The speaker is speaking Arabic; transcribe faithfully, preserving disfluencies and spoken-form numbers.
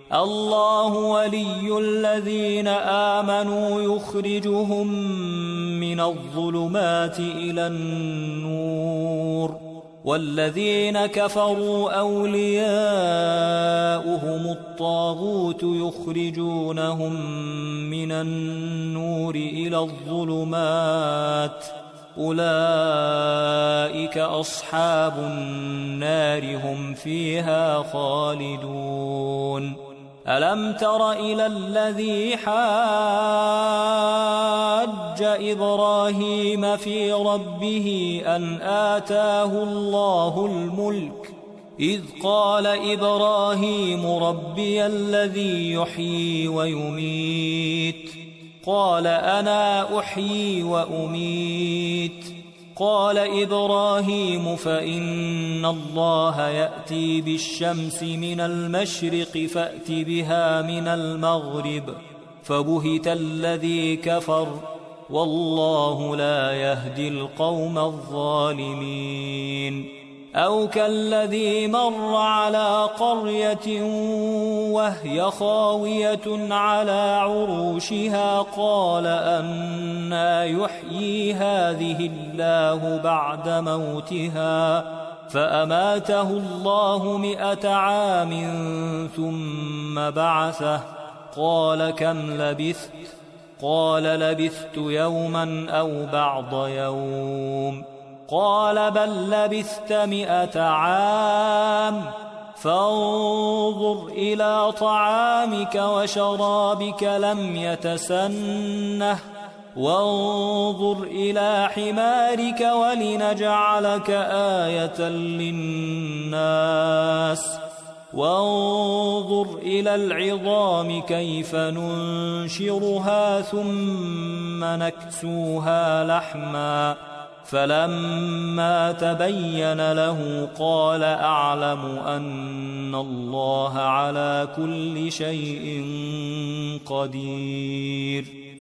الله ولي الذين آمنوا يخرجهم من الظلمات إلى النور والذين كفروا أولياؤهم الطاغوت يخرجونهم من النور إلى الظلمات أولئك أصحاب النار هم فيها خالدون ألم تر إلى الذي حاج إبراهيم في ربه أن آتاه الله الملك إذ قال إبراهيم ربي الذي يحيي ويميت قال أنا أحيي وأميت قال إبراهيم فإن الله يأتي بالشمس من المشرق فأت بها من المغرب فبهت الذي كفر والله لا يهدي القوم الظالمين أو كالذي مر على قرية وهي خاوية على عروشها قال أنى يحيي هذه الله بعد موتها فأماته الله مئة عام ثم بعثه قال كم لبثت قال لبثت يوما أو بعض يوم قال بل لبثت مئة عام فانظر إلى طعامك وشرابك لم يتسنه وانظر إلى حمارك ولنجعلك آية للناس وانظر إلى العظام كيف ننشرها ثم نكسوها لحما فلما تبين له قال أعلم أن الله على كل شيء قدير